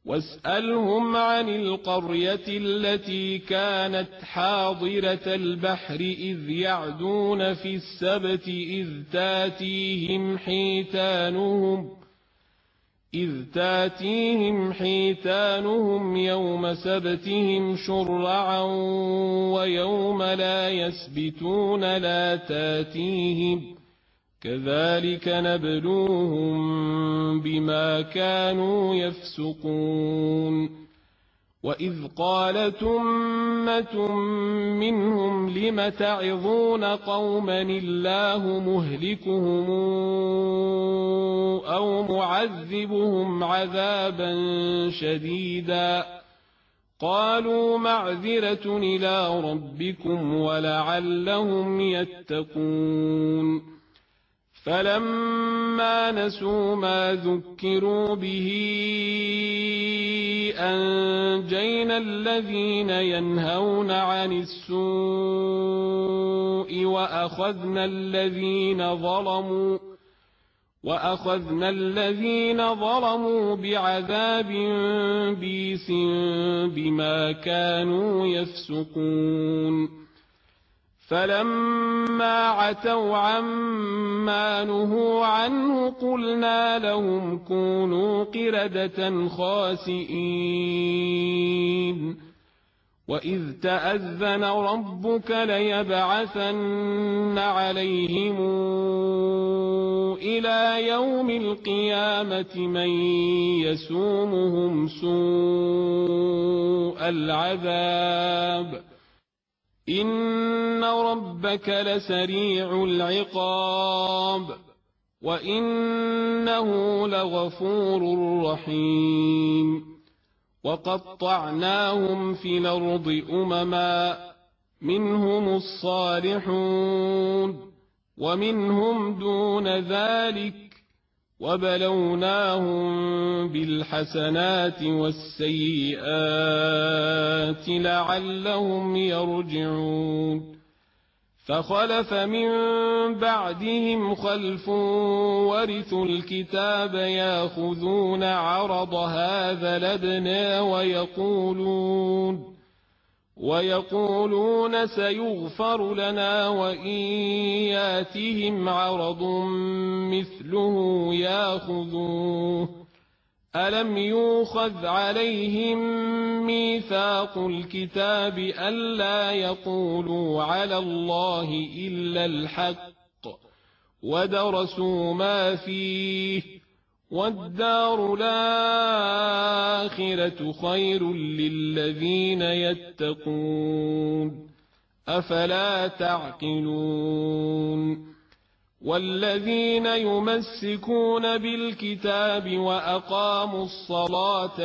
واسألهم عن القرية التي كانت حاضرة البحر إذ يعدون في السبت إذ تاتيهم حيتانهم يوم سبتهم شرعا ويوم لا يسبتون لا تاتيهم كذلك نبلوهم بما كانوا يفسقون وإذ قالت أمة منهم لم تعظون قوما الله مهلكهم أو معذبهم عذابا شديدا قالوا معذرة إلى ربكم ولعلهم يتقون فلما نسوا ما ذكروا به أنجينا الذين ينهون عن السوء وأخذنا الذين ظلموا بعذاب بئيس بما كانوا يفسقون فلما عتوا عما نهوا عنه قلنا لهم كونوا قردة خاسئين وإذ تأذن ربك ليبعثن عليهم إلى يوم القيامة من يسومهم سوء العذاب إن ربك لسريع العقاب وإنه لغفور رحيم وقطعناهم في الأرض أمما منهم الصالحون ومنهم دون ذلك وبلوناهم بالحسنات والسيئات لعلهم يرجعون فخلف من بعدهم خلف ورثوا الكتاب ياخذون عرض هذا الأدنى ويقولون سيغفر لنا وإن ياتهم عرض مثله ياخذوه ألم يؤخذ عليهم ميثاق الكتاب ألا يقولوا على الله إلا الحق ودرسوا ما فيه والدار الآخرة خير للذين يتقون أفلا تعقلون والذين يمسكون بالكتاب وأقاموا الصلاة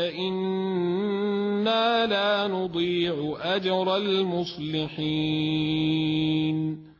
إنا لا نضيع أجر المصلحين